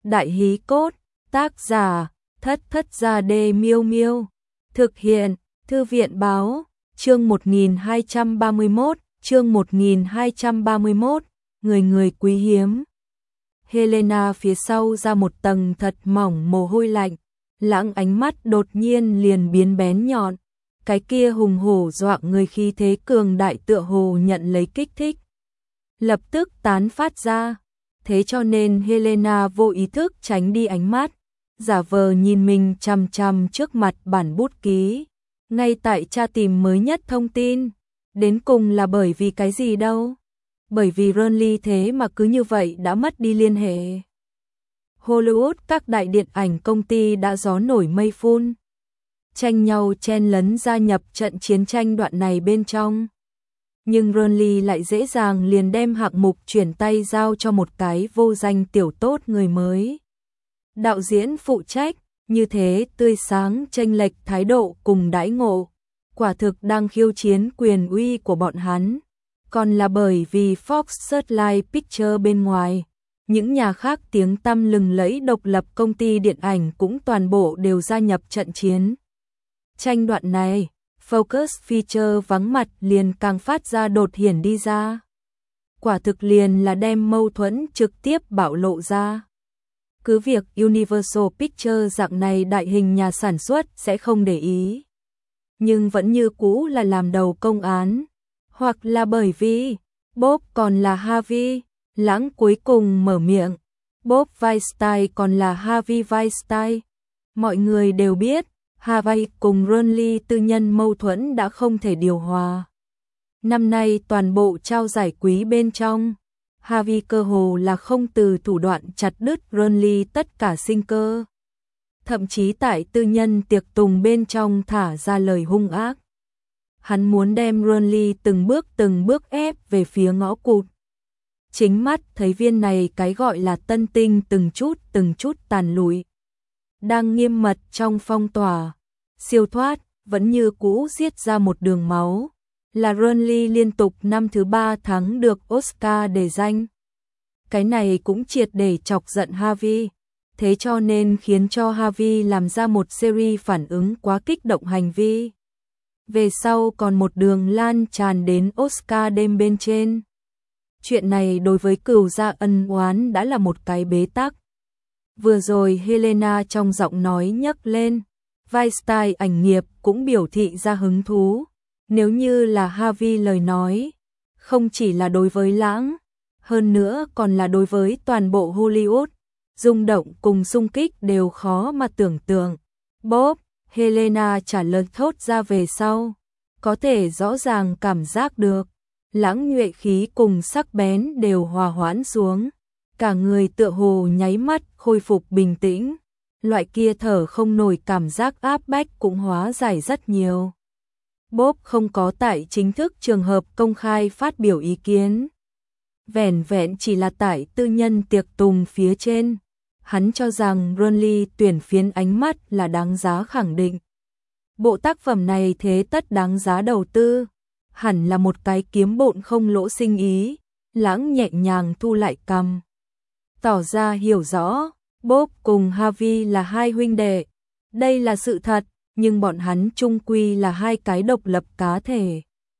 Đại hí cốt, tác giả, Thất Thất Gia Đê Miêu Miêu. Thực hiện, Thư viện báo, chương 1231, chương 1231, người người quý hiếm. Helena phía sau ra một tầng thật mỏng mồ hôi lạnh, Lãng ánh mắt đột nhiên liền biến bén nhọn. Cái kia hùng hổ dọa người khí thế cường đại tựa hồ nhận lấy kích thích, lập tức tán phát ra. Thế cho nên Helena vô ý thức tránh đi ánh mắt, giả vờ nhìn mình chằm chằm trước mặt bản bút ký, ngay tại tra tìm mới nhất thông tin. Đến cùng là bởi vì cái gì đâu? Bởi vì Ronly thế mà cứ như vậy đã mất đi liên hệ. Hollywood các đại điện ảnh công ty đã gió nổi mây phun, tranh nhau chen lấn gia nhập trận chiến tranh đoạn này bên trong. Nhưng Ronly lại dễ dàng liền đem hạng mục chuyển tay giao cho một cái vô danh tiểu tốt người mới. Đạo diễn phụ trách, như thế tươi sáng chênh lệch thái độ cùng đãi ngộ, quả thực đang khiêu chiến quyền uy của bọn hắn. Còn là bởi vì Fox Searchlight Pictures bên ngoài, những nhà khác tiếng tăm lừng lẫy độc lập công ty điện ảnh cũng toàn bộ đều gia nhập trận chiến tranh đoạn này. Focus Feature vắng mặt liền càng phát ra đột hiển đi ra. Quả thực liền là đem mâu thuẫn trực tiếp bạo lộ ra. Cứ việc Universal Pictures dạng này đại hình nhà sản xuất sẽ không để ý, nhưng vẫn như cũ là làm đầu công án. Hoặc là bởi vì Bob còn là Harvey, Lãng cuối cùng mở miệng. Bob Weinstein còn là Harvey Weinstein. Mọi người đều biết Harvey cùng Ronly tư nhân mâu thuẫn đã không thể điều hòa. Năm nay toàn bộ trao giải quý bên trong, Harvey cơ hồ là không từ thủ đoạn chặt đứt Ronly tất cả sinh cơ. Thậm chí tại tư nhân tiệc tùng bên trong thả ra lời hung ác. Hắn muốn đem Ronly từng bước ép về phía ngõ cụt. Chính mắt thấy viên này cái gọi là tân tinh từng chút tàn lụi. Đang nghiêm mật trong phong tỏa, siêu thoát, vẫn như cũ giết ra một đường máu. Là Ronly liên tục năm thứ 3 thắng được Oscar đề danh. Cái này cũng triệt để chọc giận Harvey. Thế cho nên khiến cho Harvey làm ra một series phản ứng quá kích động hành vi. Về sau còn một đường lan tràn đến Oscar đêm bên trên. Chuyện này đối với cửu gia ân oán đã là một cái bế tắc. Vừa rồi Helena trong giọng nói nhấc lên, Weinstein ảnh nghiệp cũng biểu thị ra hứng thú. Nếu như là Harvey lời nói, không chỉ là đối với Lãng, hơn nữa còn là đối với toàn bộ Hollywood, rung động cùng xung kích đều khó mà tưởng tượng. Bob, Helena trả lời thốt ra về sau, có thể rõ ràng cảm giác được, Lãng nhuệ khí cùng sắc bén đều hòa hoãn xuống. Cả người tựa hồ nháy mắt khôi phục bình tĩnh, loại kia thở không nổi cảm giác áp bách cũng hóa giải rất nhiều. Bob không có tại chính thức trường hợp công khai phát biểu ý kiến. Vẻn vẹn chỉ là tại tư nhân tiệc tùng phía trên. Hắn cho rằng Ronly tuyển phiến ánh mắt là đáng giá khẳng định. Bộ tác phẩm này thế tất đáng giá đầu tư. Hẳn là một cái kiếm bộn không lỗ sinh ý. Lãng nhẹ nhàng thu lại cằm, tỏ ra hiểu rõ, Bob cùng Harvey là hai huynh đệ. Đây là sự thật, nhưng bọn hắn chung quy là hai cái độc lập cá thể.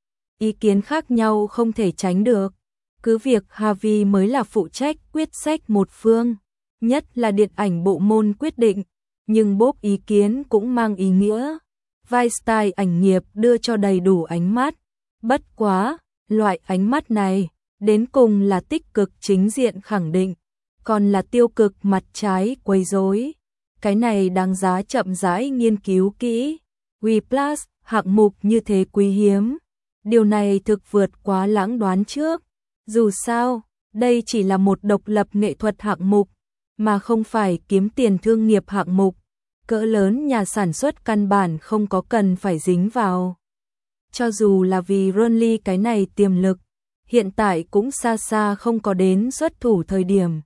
Ý kiến khác nhau không thể tránh được. Cứ việc Harvey mới là phụ trách quyết sách một phương, nhất là điện ảnh bộ môn quyết định, nhưng Bob ý kiến cũng mang ý nghĩa. Weinstein ảnh nghiệp đưa cho đầy đủ ánh mắt. Bất quá, loại ánh mắt này, đến cùng là tích cực chính diện khẳng định, còn là tiêu cực mặt trái quấy rối. Cái này đáng giá chậm rãi nghiên cứu kỹ. Whiplash, hạng mục như thế quý hiếm. Điều này thực vượt quá Lãng đoán trước. Dù sao, đây chỉ là một độc lập nghệ thuật hạng mục, mà không phải kiếm tiền thương nghiệp hạng mục. Cỡ lớn nhà sản xuất căn bản không có cần phải dính vào. Cho dù là vì Ronly cái này tiềm lực, hiện tại cũng xa xa không có đến xuất thủ thời điểm.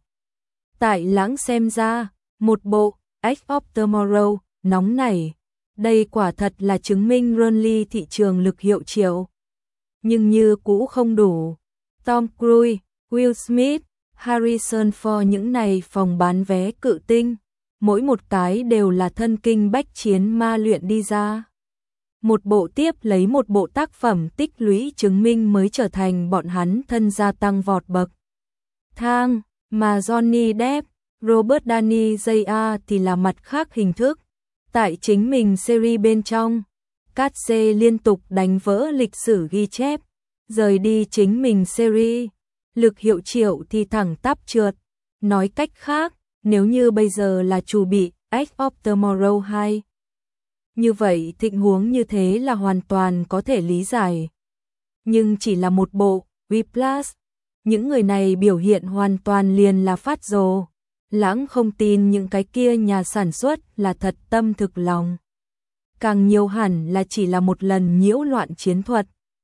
Tại Lãng xem ra, một bộ Edge of Tomorrow nóng nảy, đây quả thật là chứng minh Ronly thị trường lực hiệu triệu. Nhưng như cũ không đủ. Tom Cruise, Will Smith, Harrison Ford những này phòng bán vé cự tinh, mỗi một cái đều là thân kinh bách chiến ma luyện đi ra. Một bộ tiếp lấy một bộ tác phẩm tích lũy chứng minh mới trở thành bọn hắn thân gia tăng vọt bậc thang, mà Johnny Depp, Robert Downey Jr. thì là mặt khác hình thức. Tại chính mình series bên trong, Cate liên tục đánh vỡ lịch sử ghi chép, rời đi chính mình series, lực hiệu triệu thì thẳng tắp trượt. Nói cách khác, nếu như bây giờ là chủ bị Edge of Tomorrow 2, như vậy tình huống như thế là hoàn toàn có thể lý giải. Nhưng chỉ là một bộ Whiplash, những người này biểu hiện hoàn toàn liền là phát rồ. Lãng không tin những cái kia nhà sản xuất là thật tâm thực lòng. Càng nhiều hẳn là chỉ là một lần nhiễu loạn chiến thuật.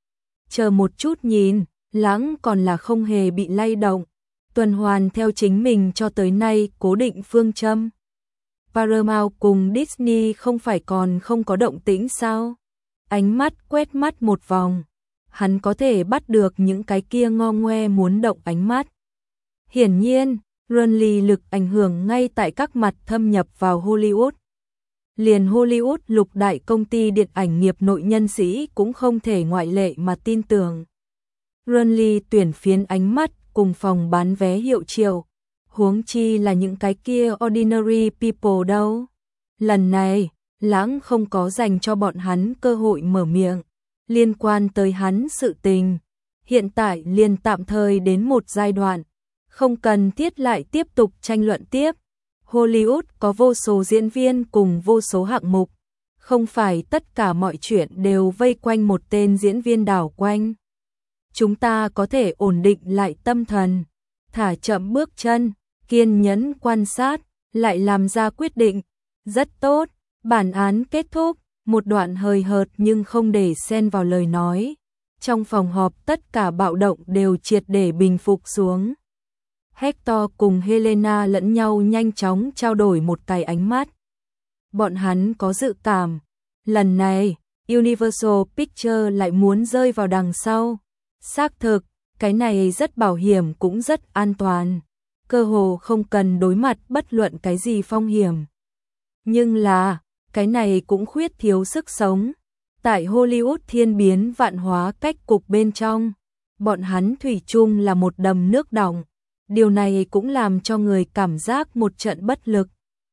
Chờ một chút nhìn, Lãng còn là không hề bị lay động, tuần hoàn theo chính mình cho tới nay cố định phương châm. Paramount cùng Disney không phải còn không có động tĩnh sao? Ánh mắt quét mắt một vòng, hắn có thể bắt được những cái kia ngo ngoe muốn động ánh mắt. Hiển nhiên, Runley lực ảnh hưởng ngay tại các mặt thâm nhập vào Hollywood. Liền Hollywood lục đại công ty điện ảnh nghiệp nội nhân sĩ cũng không thể ngoại lệ mà tin tưởng. Runley tuyển phiến ánh mắt cùng phòng bán vé hiệu triệu, huống chi là những cái kia ordinary people đâu. Lần này, Lãng không có dành cho bọn hắn cơ hội mở miệng, liên quan tới hắn sự tình. Hiện tại liền tạm thời đến một giai đoạn, không cần thiết lại tiếp tục tranh luận tiếp. Hollywood có vô số diễn viên cùng vô số hạng mục, không phải tất cả mọi chuyện đều vây quanh một tên diễn viên đảo quanh. Chúng ta có thể ổn định lại tâm thần, thả chậm bước chân, kiên nhẫn quan sát, lại làm ra quyết định. Rất tốt, bản án kết thúc, một đoạn hời hợt nhưng không để xen vào lời nói. Trong phòng họp tất cả bạo động đều triệt để bình phục xuống. Hector cùng Helena lẫn nhau nhanh chóng trao đổi một cái ánh mắt. Bọn hắn có dự cảm, lần này, Universal Pictures lại muốn rơi vào đằng sau. Xác thực, cái này rất bảo hiểm cũng rất an toàn. Cơ hồ không cần đối mặt bất luận cái gì phong hiểm. Nhưng là, cái này cũng khuyết thiếu sức sống. Tại Hollywood thiên biến vạn hóa cách cục bên trong, bọn hắn thủy chung là một đầm nước đọng. Điều này cũng làm cho người cảm giác một trận bất lực.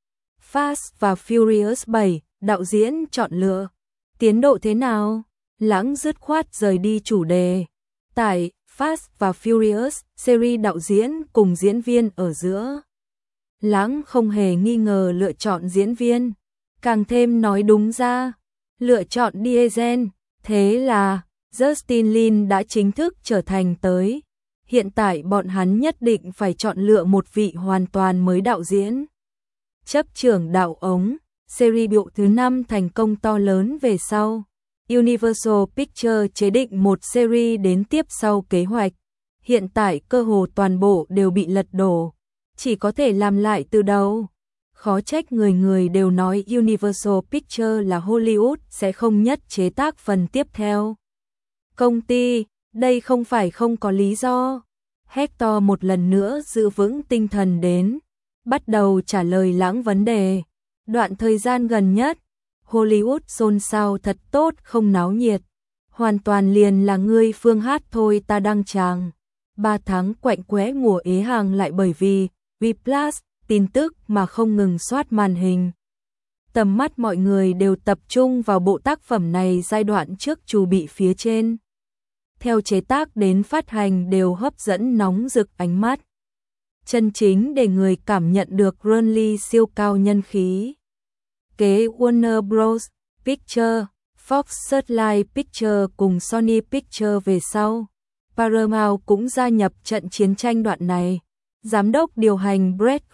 Fast và Furious 7, đạo diễn chọn lựa. Tiến độ thế nào? Lãng dứt khoát rời đi chủ đề. Tại Fast và Furious, series đạo diễn cùng diễn viên ở giữa. Lãng không hề nghi ngờ lựa chọn diễn viên. Càng thêm nói đúng ra, lựa chọn Diesel. Thế là, Justin Lin đã chính thức trở thành tới. Hiện tại bọn hắn nhất định phải chọn lựa một vị hoàn toàn mới đạo diễn. Chấp trưởng đạo ống, series bộ thứ 5 thành công to lớn về sau. Universal Pictures chế định một series đến tiếp sau kế hoạch. Hiện tại cơ hồ toàn bộ đều bị lật đổ. Chỉ có thể làm lại từ đầu. Khó trách người người đều nói Universal Pictures là Hollywood sẽ không nhất chế tác phần tiếp theo. Công ty, đây không phải không có lý do. Hector một lần nữa giữ vững tinh thần đến, bắt đầu trả lời Lãng vấn đề. Đoạn thời gian gần nhất, Hollywood xôn xao thật tốt không náo nhiệt. Hoàn toàn liền là ngươi phương hát thôi ta đăng tràng. 3 tháng quạnh quẽ mùa ế hàng lại bởi vì Whiplash, tin tức mà không ngừng soát màn hình. Tầm mắt mọi người đều tập trung vào bộ tác phẩm này giai đoạn trước chuẩn bị phía trên. Theo chế tác đến phát hành đều hấp dẫn nóng rực ánh mắt. Chân chính để người cảm nhận được Runley siêu cao nhân khí. Kế Warner Bros. Pictures, Fox Searchlight Pictures cùng Sony Pictures về sau. Paramount cũng gia nhập trận chiến tranh đoạn này. Giám đốc điều hành Brad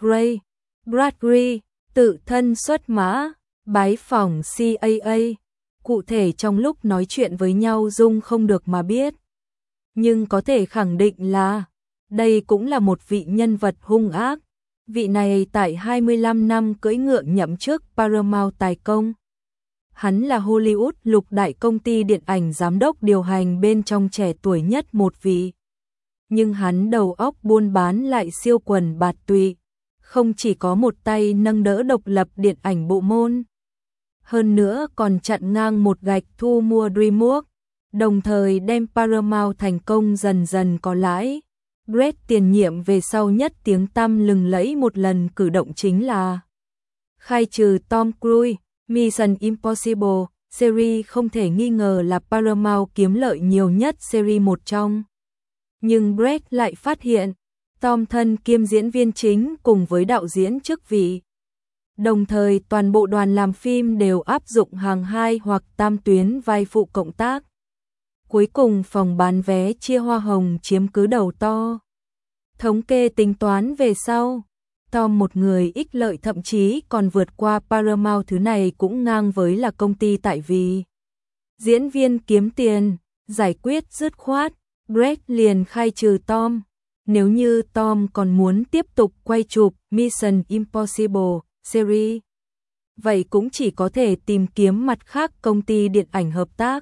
Gray tự thân xuất mã, bái phỏng CAA. Cụ thể trong lúc nói chuyện với nhau Dung không được mà biết. Nhưng có thể khẳng định là, đây cũng là một vị nhân vật hung ác. Vị này tại 25 năm cưỡi ngựa nhậm chức Paramount tài công. Hắn là Hollywood lục đại công ty điện ảnh giám đốc điều hành bên trong trẻ tuổi nhất một vị. nhưng hắn đầu óc buôn bán lại siêu quần bạt tụy, không chỉ có một tay nâng đỡ độc lập điện ảnh bộ môn, hơn nữa còn chặn ngang một gạch thu mua DreamWorks, đồng thời đem Paramount thành công dần dần có lãi. Brett tiền nhiệm về sau nhất tiếng tăm lừng lẫy một lần cử động chính là khai trừ Tom Cruise. Mission Impossible series không thể nghi ngờ là Paramount kiếm lợi nhiều nhất series một trong. Nhưng Brett lại phát hiện, Tom thân kiêm diễn viên chính cùng với đạo diễn chức vị. Đồng thời toàn bộ đoàn làm phim đều áp dụng hàng 2 hoặc tam tuyến vai phụ cộng tác. Cuối cùng phòng bán vé chia hoa hồng chiếm cứ đầu to. Thống kê tính toán về sau, Tom một người ích lợi thậm chí còn vượt qua Paramount, thứ này cũng ngang với là công ty tại vì diễn viên kiếm tiền, giải quyết dứt khoát, Brett liền khai trừ Tom. Nếu như Tom còn muốn tiếp tục quay chụp Mission Impossible series, vậy cũng chỉ có thể tìm kiếm mặt khác công ty điện ảnh hợp tác.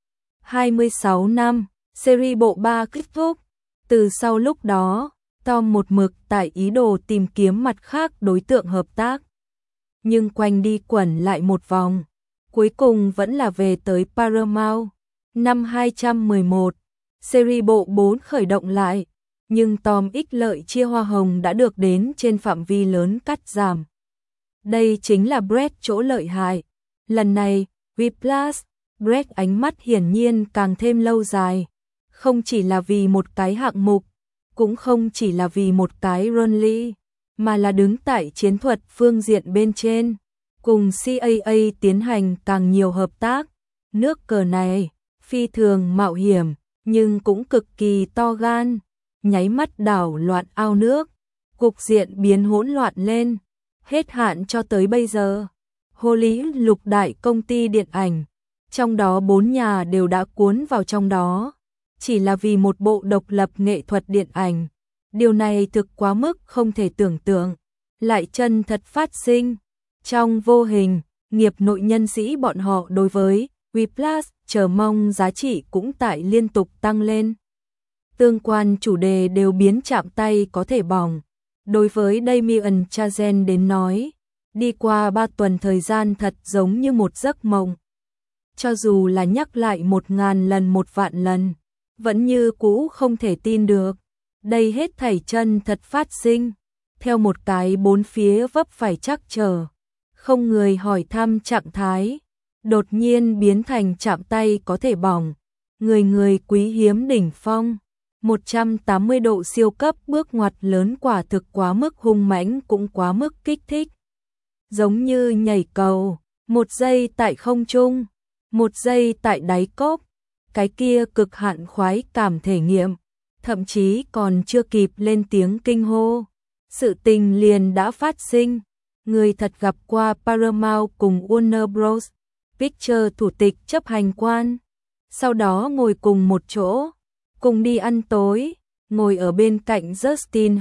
26 năm, series bộ 3 kết thúc. Từ sau lúc đó, Tom một mực tại ý đồ tìm kiếm mặt khác đối tượng hợp tác. Nhưng quanh đi quẩn lại một vòng, cuối cùng vẫn là về tới Paramount. Năm 2011, series bộ 4 khởi động lại, nhưng Tom ích lợi chia hoa hồng đã được đến trên phạm vi lớn cắt giảm. Đây chính là Brett chỗ lợi hại. Lần này, Whiplash, Brett ánh mắt hiển nhiên càng thêm lâu dài, không chỉ là vì một cái hạng mục, cũng không chỉ là vì một cái Ronly, mà là đứng tại chiến thuật phương diện bên trên, cùng CAA tiến hành càng nhiều hợp tác. Nước cờ này, phi thường mạo hiểm, nhưng cũng cực kỳ to gan, nháy mắt đảo loạn ao nước, cục diện biến hỗn loạn lên. Hết hạn cho tới bây giờ, Hollywood lục đại công ty điện ảnh, trong đó 4 nhà đều đã cuốn vào trong đó, chỉ là vì một bộ độc lập nghệ thuật điện ảnh. Điều này thực quá mức không thể tưởng tượng, lại chân thật phát sinh. Trong vô hình, nghiệp nội nhân sĩ bọn họ đối với Whiplash chờ mong giá trị cũng tại liên tục tăng lên. Tương quan chủ đề đều biến chạm tay có thể bỏng. Đối với Damien Chazelle đến nói, đi qua 3 tuần thời gian thật giống như một giấc mộng. Cho dù là nhắc lại 1000 lần 1 vạn lần, vẫn như cũ không thể tin được. Đây hết thảy chân thật phát sinh, theo một cái bốn phía vấp phải trắc trở, không người hỏi thăm trạng thái, đột nhiên biến thành chạm tay có thể bỏng, người người quý hiếm đỉnh phong. 180 độ siêu cấp bước ngoặt lớn quả thực quá mức hung mãnh cũng quá mức kích thích. Giống như nhảy cầu, 1 giây tại không trung, 1 giây tại đáy cốc, cái kia cực hạn khoái cảm thể nghiệm, thậm chí còn chưa kịp lên tiếng kinh hô, sự tình liền đã phát sinh. Người thật gặp qua Paramount cùng Warner Bros. Pictures thủ tịch chấp hành quan, sau đó ngồi cùng một chỗ, cùng đi ăn tối, ngồi ở bên cạnh Justin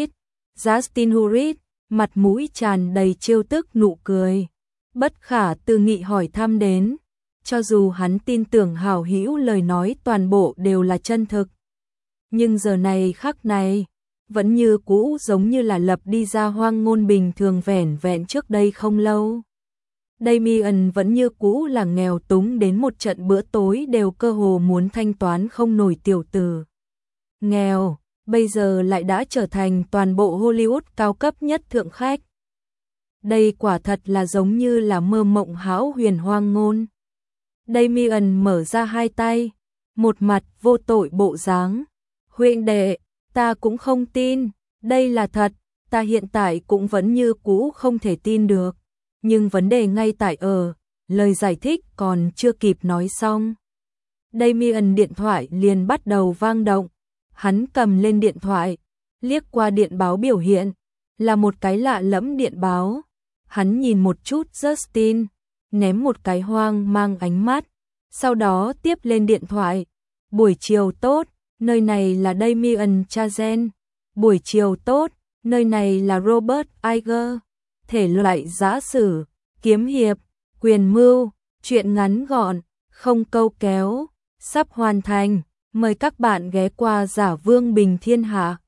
Hurwitz, mặt mũi tràn đầy trêu tức nụ cười, bất khả tư nghị hỏi thăm đến, cho dù hắn tin tưởng hảo hữu lời nói toàn bộ đều là chân thực. Nhưng giờ này khắc này, vẫn như cũ giống như là lập đi ra hoang ngôn bình thường vẻn vẹn trước đây không lâu. Damien vẫn như cũ là nghèo túng đến một trận bữa tối đều cơ hồ muốn thanh toán không nổi tiểu tử. Nghèo, bây giờ lại đã trở thành toàn bộ Hollywood cao cấp nhất thượng khách. Đây quả thật là giống như là mơ mộng hão huyền hoang ngôn. Damien mở ra hai tay, một mặt vô tội bộ dáng. Huynh đệ, ta cũng không tin, đây là thật, ta hiện tại cũng vẫn như cũ không thể tin được. Nhưng vấn đề ngay tại lời giải thích còn chưa kịp nói xong. Damien điện thoại liền bắt đầu vang động. Hắn cầm lên điện thoại, liếc qua điện báo biểu hiện, là một cái lạ lẫm điện báo. Hắn nhìn một chút Justin, ném một cái hoang mang ánh mắt, sau đó tiếp lên điện thoại. Buổi chiều tốt, nơi này là Damien Chazelle. Buổi chiều tốt, nơi này là Robert Iger. Thể loại giã sử, kiếm hiệp, quyền mưu, truyện ngắn gọn, không câu kéo, sắp hoàn thành. Mời các bạn ghé qua Giả Vương Bình Thiên Hạ.